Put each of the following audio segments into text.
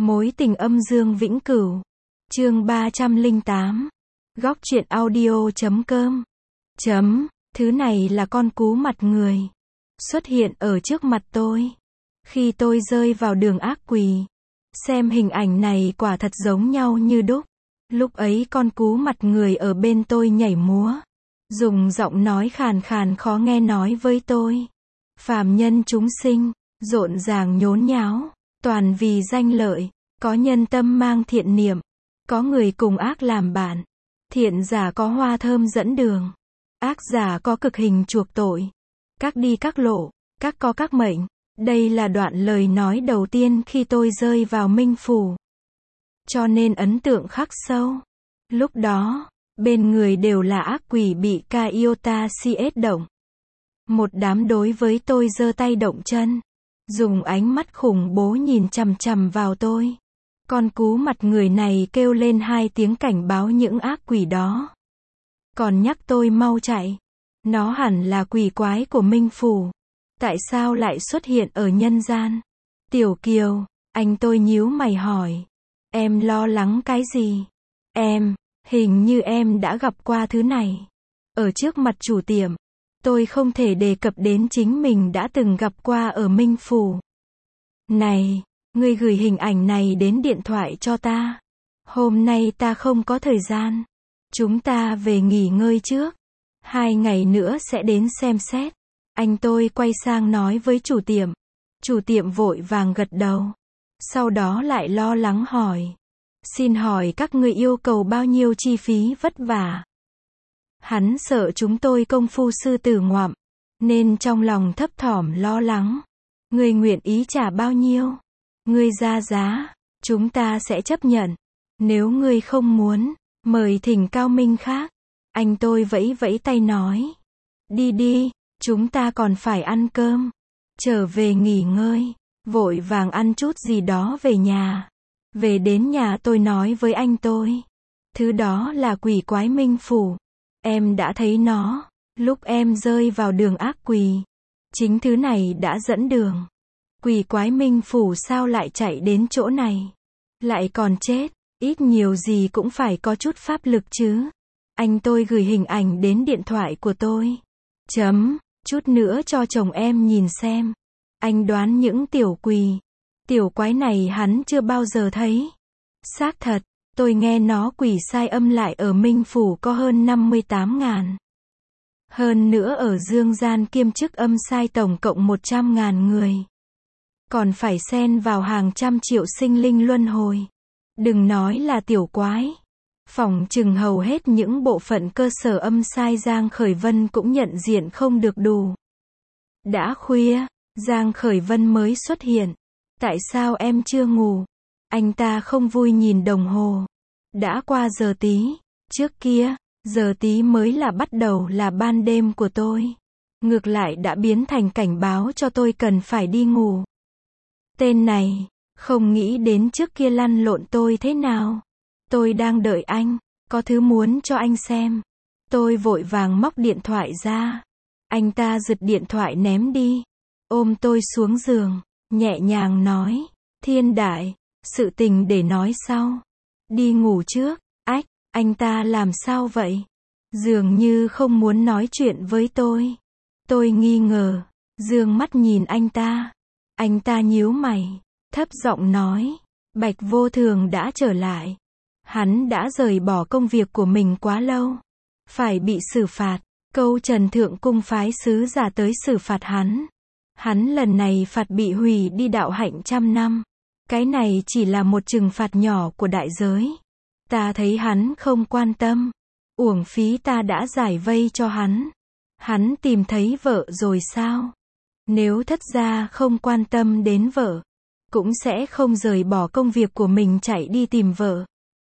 Mối tình âm dương vĩnh cửu. Chương 308. Góc truyện audio.com. Thứ này là con cú mặt người. Xuất hiện ở trước mặt tôi. Khi tôi rơi vào đường ác quỷ. Xem hình ảnh này quả thật giống nhau như đúc. Lúc ấy con cú mặt người ở bên tôi nhảy múa. Dùng giọng nói khàn khàn khó nghe nói với tôi. Phàm nhân chúng sinh, rộn ràng nhốn nháo, toàn vì danh lợi, có nhân tâm mang thiện niệm, có người cùng ác làm bạn. Thiện giả có hoa thơm dẫn đường, ác giả có cực hình chuộc tội. Các đi các lộ, các có các mệnh. Đây là đoạn lời nói đầu tiên khi tôi rơi vào Minh Phủ. Cho nên ấn tượng khắc sâu. Lúc đó, bên người đều là ác quỷ bị Kaiota CS động. Một đám đối với tôi giơ tay động chân. Dùng ánh mắt khủng bố nhìn chằm chằm vào tôi. Con cú mặt người này kêu lên 2 tiếng cảnh báo những ác quỷ đó. Còn nhắc tôi mau chạy. Nó hẳn là quỷ quái của Minh Phủ. Tại sao lại xuất hiện ở nhân gian? Tiểu Kiều, anh tôi nhíu mày hỏi. Em lo lắng cái gì? Hình như em đã gặp qua thứ này. Ở trước mặt chủ tiệm, tôi không thể đề cập đến chính mình đã từng gặp qua ở Minh Phủ. Này, ngươi gửi hình ảnh này đến điện thoại cho ta. Hôm nay ta không có thời gian. Chúng ta về nghỉ ngơi trước. 2 ngày nữa sẽ đến xem xét. Anh tôi quay sang nói với chủ tiệm. Chủ tiệm vội vàng gật đầu. Sau đó lại lo lắng hỏi. Xin hỏi các ngươi yêu cầu bao nhiêu chi phí vất vả? Hắn sợ chúng tôi công phu sư tử ngoạm, nên trong lòng thấp thỏm lo lắng. Ngươi nguyện ý trả bao nhiêu? Ngươi ra giá, chúng ta sẽ chấp nhận. Nếu ngươi không muốn, mời thỉnh cao minh khác. Anh tôi vẫy vẫy tay nói. Đi đi, chúng ta còn phải ăn cơm. Trở về nghỉ ngơi, vội vàng ăn chút gì đó về nhà. Về đến nhà tôi nói với anh tôi. Thứ đó là quỷ quái Minh Phủ. Em đã thấy nó, lúc em rơi vào đường ác quỷ. Chính thứ này đã dẫn đường. Quỷ quái Minh Phủ sao lại chạy đến chỗ này? Lại còn chết, ít nhiều gì cũng phải có chút pháp lực chứ. Anh tôi gửi hình ảnh đến điện thoại của tôi. Chút nữa cho chồng em nhìn xem. Anh đoán những tiểu quái này hắn chưa bao giờ thấy. Xác thật, tôi nghe nó quỷ sai âm lại ở Minh Phủ có hơn 58.000. Hơn nữa ở dương gian kiêm chức âm sai tổng cộng 100.000 người. Còn phải xen vào hàng trăm triệu sinh linh luân hồi. Đừng nói là tiểu quái. Phỏng chừng hầu hết những bộ phận cơ sở âm sai Giang Khởi Vân cũng nhận diện không được đủ. Đã khuya, Giang Khởi Vân mới xuất hiện. Tại sao em chưa ngủ? Anh ta không vui nhìn đồng hồ. Đã qua giờ tí. Trước kia, giờ tí mới là bắt đầu là ban đêm của tôi. Ngược lại đã biến thành cảnh báo cho tôi cần phải đi ngủ. Tên này, không nghĩ đến trước kia lăn lộn tôi thế nào. Tôi đang đợi anh, có thứ muốn cho anh xem. Tôi vội vàng móc điện thoại ra. Anh ta giật điện thoại ném đi. Ôm tôi xuống giường, nhẹ nhàng nói. Thiên đại, sự tình để nói sau. Đi ngủ trước. Ách, anh ta làm sao vậy? Dường như không muốn nói chuyện với tôi. Tôi nghi ngờ, dương mắt nhìn anh ta. Anh ta nhíu mày, thấp giọng nói. Bạch Vô Thường đã trở lại. Hắn đã rời bỏ công việc của mình quá lâu. Phải bị xử phạt. Câu Trần Thượng Cung phái sứ giả tới xử phạt hắn. Hắn lần này phạt bị hủy đi đạo hạnh 100 năm. Cái này chỉ là một trừng phạt nhỏ của đại giới. Ta thấy hắn không quan tâm. Uổng phí ta đã giải vây cho hắn. Hắn tìm thấy vợ rồi sao? Nếu thất gia không quan tâm đến vợ, cũng sẽ không rời bỏ công việc của mình chạy đi tìm vợ.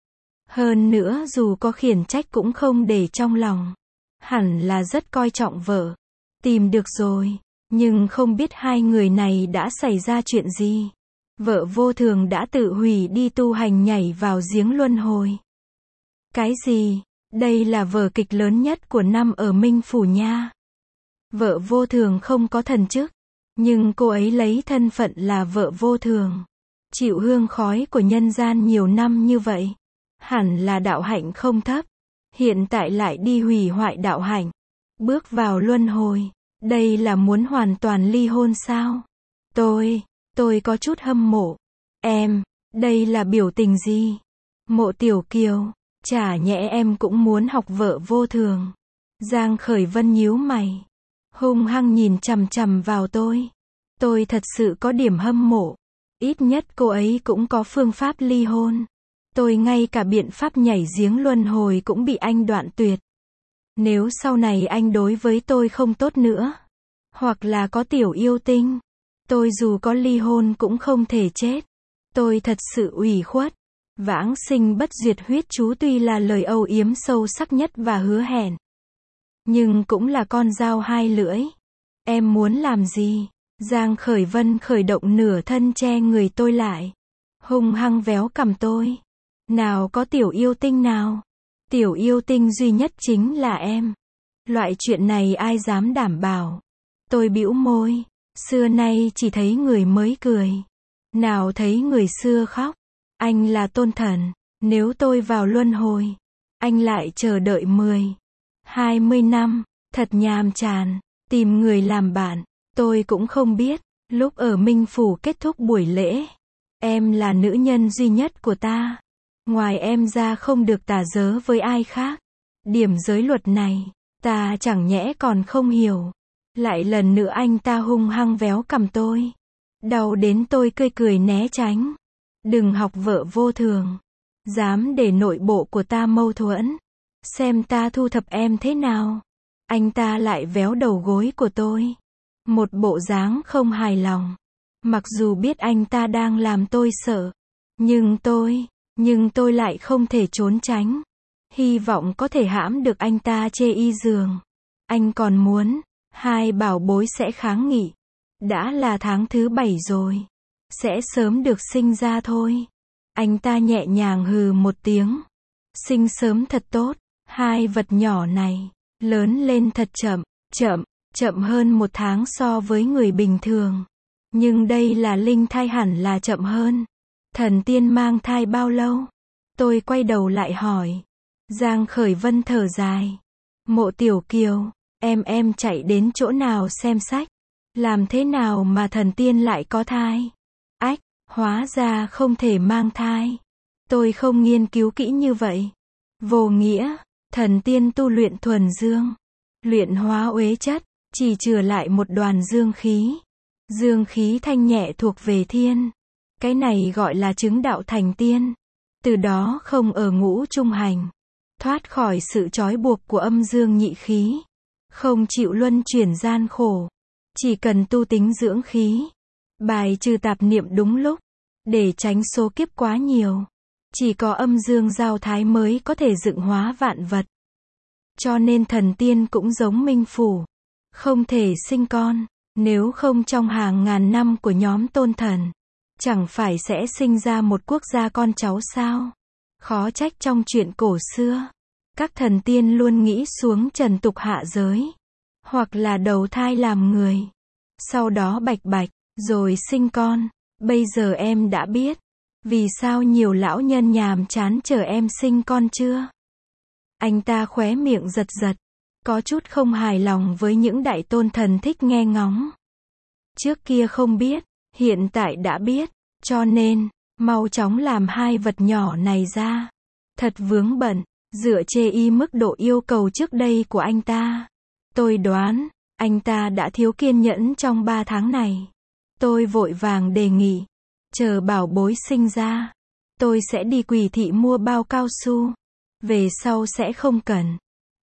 Hơn nữa dù có khiển trách cũng không để trong lòng. Hẳn là rất coi trọng vợ. Tìm được rồi, nhưng không biết hai người này đã xảy ra chuyện gì. Vợ Vô Thường đã tự hủy đi tu hành nhảy vào giếng luân hồi. Cái gì? Đây là vở kịch lớn nhất của năm ở Minh Phủ nha. Vợ Vô Thường không có thần chức, nhưng cô ấy lấy thân phận là vợ Vô Thường. chịu hương khói của nhân gian nhiều năm như vậy, hẳn là đạo hạnh không thấp, hiện tại lại đi hủy hoại đạo hạnh, bước vào luân hồi, đây là muốn hoàn toàn ly hôn sao? Tôi có chút hâm mộ. Em, đây là biểu tình gì? Mộ Tiểu Kiều, chả nhẽ em cũng muốn học vợ vô thường? Giang Khởi Vân nhíu mày, hung hăng nhìn chằm chằm vào tôi. Tôi thật sự có điểm hâm mộ. Ít nhất cô ấy cũng có phương pháp ly hôn. Tôi ngay cả biện pháp nhảy giếng luân hồi cũng bị anh đoạn tuyệt. Nếu sau này anh đối với tôi không tốt nữa, hoặc là có tiểu yêu tinh, tôi dù có ly hôn cũng không thể chết. Tôi thật sự ủy khuất. Vãng sinh bất duyệt huyết chú tuy là lời âu yếm sâu sắc nhất và hứa hẹn, nhưng cũng là con dao hai lưỡi. Em muốn làm gì? Giang Khởi Vân khởi động nửa thân che người tôi lại, hung hăng véo cằm tôi. Nào có tiểu yêu tinh nào? Tiểu yêu tinh duy nhất chính là em. Loại chuyện này ai dám đảm bảo? Tôi bĩu môi, xưa nay chỉ thấy người mới cười, nào thấy người xưa khóc. Anh là tôn thần, nếu tôi vào luân hồi, anh lại chờ đợi 20 năm, thật nhàm chán, tìm người làm bạn. Tôi cũng không biết, lúc ở Minh Phủ kết thúc buổi lễ, em là nữ nhân duy nhất của ta. Ngoài em ra không được tà dớ với ai khác. Điểm giới luật này, ta chẳng nhẽ còn không hiểu. Lại lần nữa anh ta hung hăng véo cằm tôi. Đau đến tôi cười né tránh. Đừng học vợ vô thường. Dám để nội bộ của ta mâu thuẫn. Xem ta thu thập em thế nào. Anh ta lại véo đầu gối của tôi. Một bộ dáng không hài lòng. Mặc dù biết anh ta đang làm tôi sợ. Nhưng tôi lại không thể trốn tránh. Hy vọng có thể hãm được anh ta chê y giường. Anh còn muốn, hai bảo bối sẽ kháng nghị. Đã là tháng thứ 7 rồi. Sẽ sớm được sinh ra thôi. Anh ta nhẹ nhàng hừ một tiếng. Sinh sớm thật tốt. Hai vật nhỏ này, lớn lên thật chậm hơn 1 tháng so với người bình thường. Nhưng đây là linh thai hẳn là chậm hơn. Thần tiên mang thai bao lâu? Tôi quay đầu lại hỏi. Giang Khởi Vân thở dài. Mộ Tiểu Kiều, em chạy đến chỗ nào xem sách? Làm thế nào mà thần tiên lại có thai? Ách, hóa ra không thể mang thai. Tôi không nghiên cứu kỹ như vậy. Vô nghĩa, thần tiên tu luyện thuần dương. Luyện hóa uế chất, chỉ chừa lại một đoàn dương khí. Dương khí thanh nhẹ thuộc về thiên. Cái này gọi là chứng đạo thành tiên. Từ đó không ở ngũ trung hành. Thoát khỏi sự trói buộc của âm dương nhị khí. Không chịu luân chuyển gian khổ. Chỉ cần tu tính dưỡng khí. Bài trừ tạp niệm đúng lúc. Để tránh số kiếp quá nhiều. Chỉ có âm dương giao thái mới có thể dựng hóa vạn vật. Cho nên thần tiên cũng giống Minh Phủ. Không thể sinh con. Nếu không trong hàng ngàn năm của nhóm tôn thần, chẳng phải sẽ sinh ra một quốc gia con cháu sao? Khó trách trong chuyện cổ xưa, các thần tiên luôn nghĩ xuống trần tục hạ giới, hoặc là đầu thai làm người, sau đó bạch, rồi sinh con. Bây giờ em đã biết, vì sao nhiều lão nhân nhàm chán chờ em sinh con chưa? Anh ta khóe miệng giật, có chút không hài lòng với những đại tôn thần thích nghe ngóng. Trước kia không biết, hiện tại đã biết, cho nên, mau chóng làm hai vật nhỏ này ra. Thật vướng bận, dựa chê y mức độ yêu cầu trước đây của anh ta. Tôi đoán, anh ta đã thiếu kiên nhẫn trong 3 tháng này. Tôi vội vàng đề nghị, chờ bảo bối sinh ra, tôi sẽ đi Quỳ thị mua bao cao su. Về sau sẽ không cần.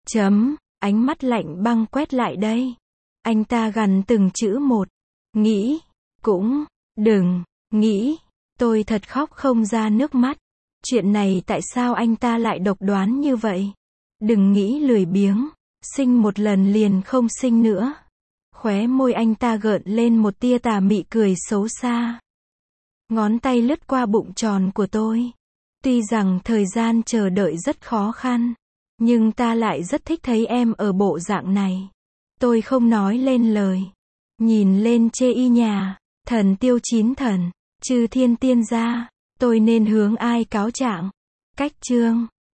Ánh mắt lạnh băng quét lại đây. Anh ta gằn từng chữ một. Nghĩ, cũng, đừng, nghĩ. Tôi thật khóc không ra nước mắt. Chuyện này tại sao anh ta lại độc đoán như vậy? Đừng nghĩ lười biếng, sinh một lần liền không sinh nữa. Khóe môi anh ta gợn lên một tia tà mị cười xấu xa. Ngón tay lướt qua bụng tròn của tôi. Tuy rằng thời gian chờ đợi rất khó khăn, nhưng ta lại rất thích thấy em ở bộ dạng này. Tôi không nói lên lời. Nhìn lên chê y nhà, thần tiêu 9 thần. Chư thiên tiên gia, tôi nên hướng ai cáo trạng? Cách chương